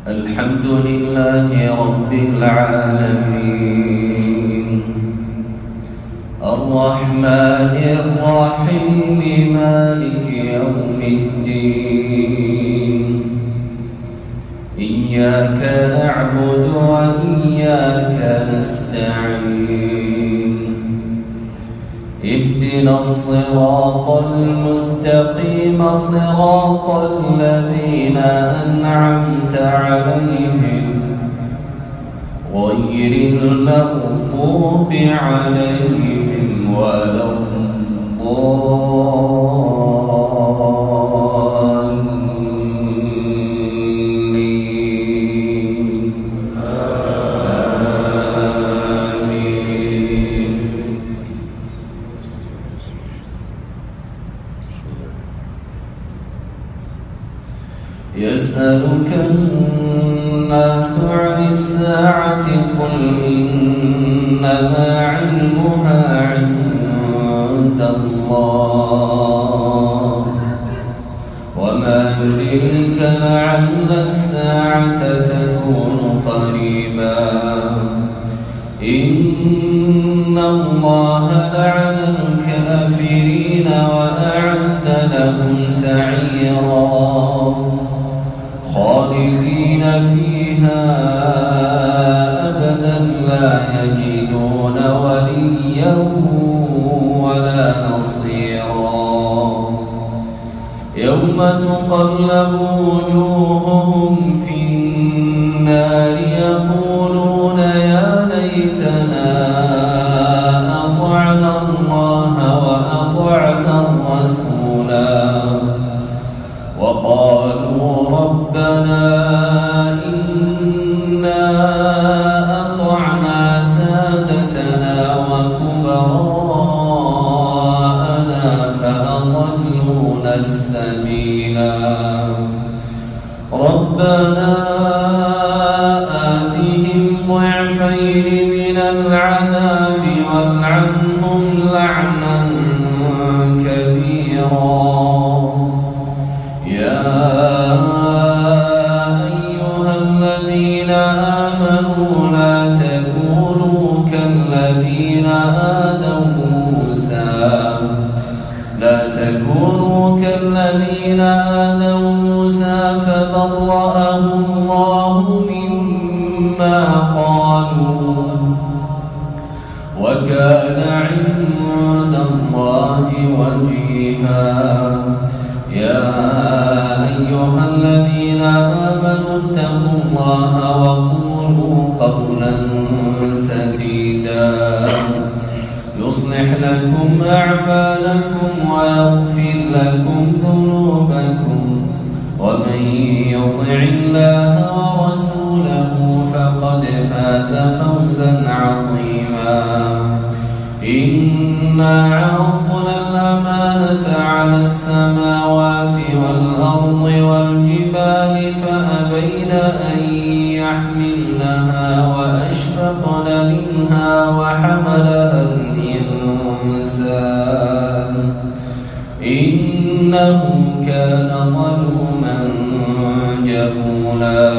الحمد لله رب العالمين الرحمن الرحيم مالك يوم الدين إياك نعبد وإياك نستعين اهدنا الصراط المستقيم صراط الذين أنعمت عليهم غير المغضوب عليهم ولا الضالين آمين. يسألك الناس عن الساعة قل إنما علمها عند الله وما يدريك لعل الساعة تكون قريبا إن الله لعن الكافرين وأعد لهم سعيرا خالدين فيها أبدا لا يجدون وليا ولا نصيرا يوم تقلب وجوههم في النار يقولون يا ليتنا أطعنا الله وأطعنا الرسولا وقالوا ربنا إنا أطعنا سادتنا وكبراءنا فأضلونا السبيلا ربنا آتهم ضعفين من العذاب والعنهم لعنا كبيرا يا أيها الذين آمنوا لا تكونوا كالذين آذوا موسى فبرأه الله مما قالوا وكان عند الله وجيها يا أيها الذين آمنوا اتقوا الله وقولوا قولا سديدا يصلح لكم أعمالكم ويغفر لكم ذنوبكم ومن يطع الله ورسوله فقد فاز فوزا عظيما إنا عرضنا الأمانة على السماوات والأرض والجبال فأبين أن يحملنها وأشفقن منها وحملها الإنسان إنه كان ظلوما جهولا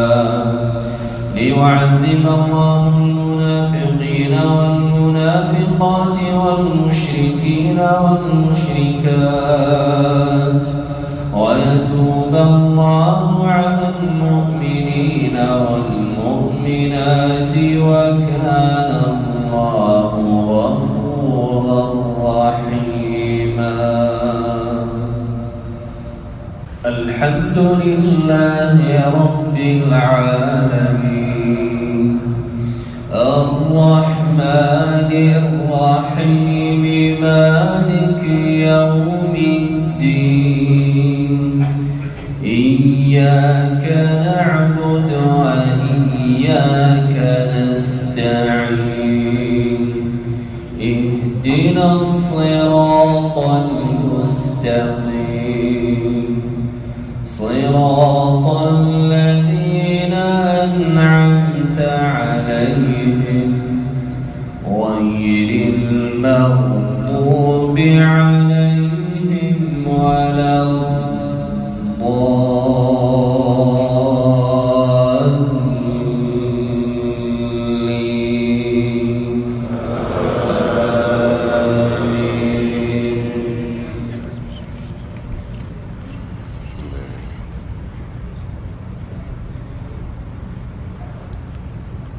ليعذب الله المنافقين والمنافقات والمشركين والمشركات ويتوب الله على المؤمنين والمؤمنات وكان الله غفورا رحيما الحمد لله رب العالمين الرحمن الرحيم مالك يوم الدين إياك نعبد وإياك نستعين اهدنا الصراط المستقيم صراط الذين أنعمت عليهم غير المغضوب عليهم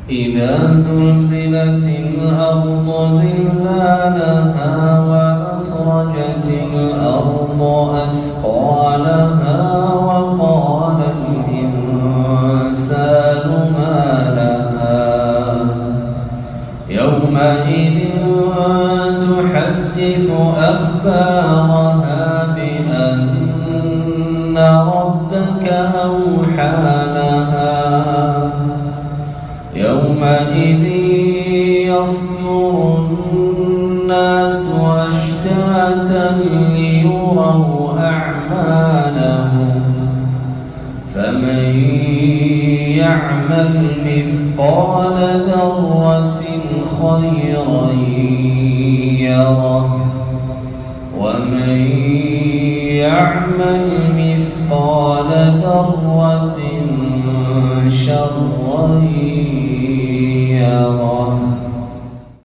إذا زلزلت الأرض زلزالها وأخرجت الأرض أثقالها وقال الإنسان ما لها يومئذ تحدث أخبارها بأن ربك أوحى لها يومئذ يصدر الناس أشتاتا ليروا أعمالهم فمن يعمل مثقال ذرة خيرا يره ومن يعمل مثقال ذرة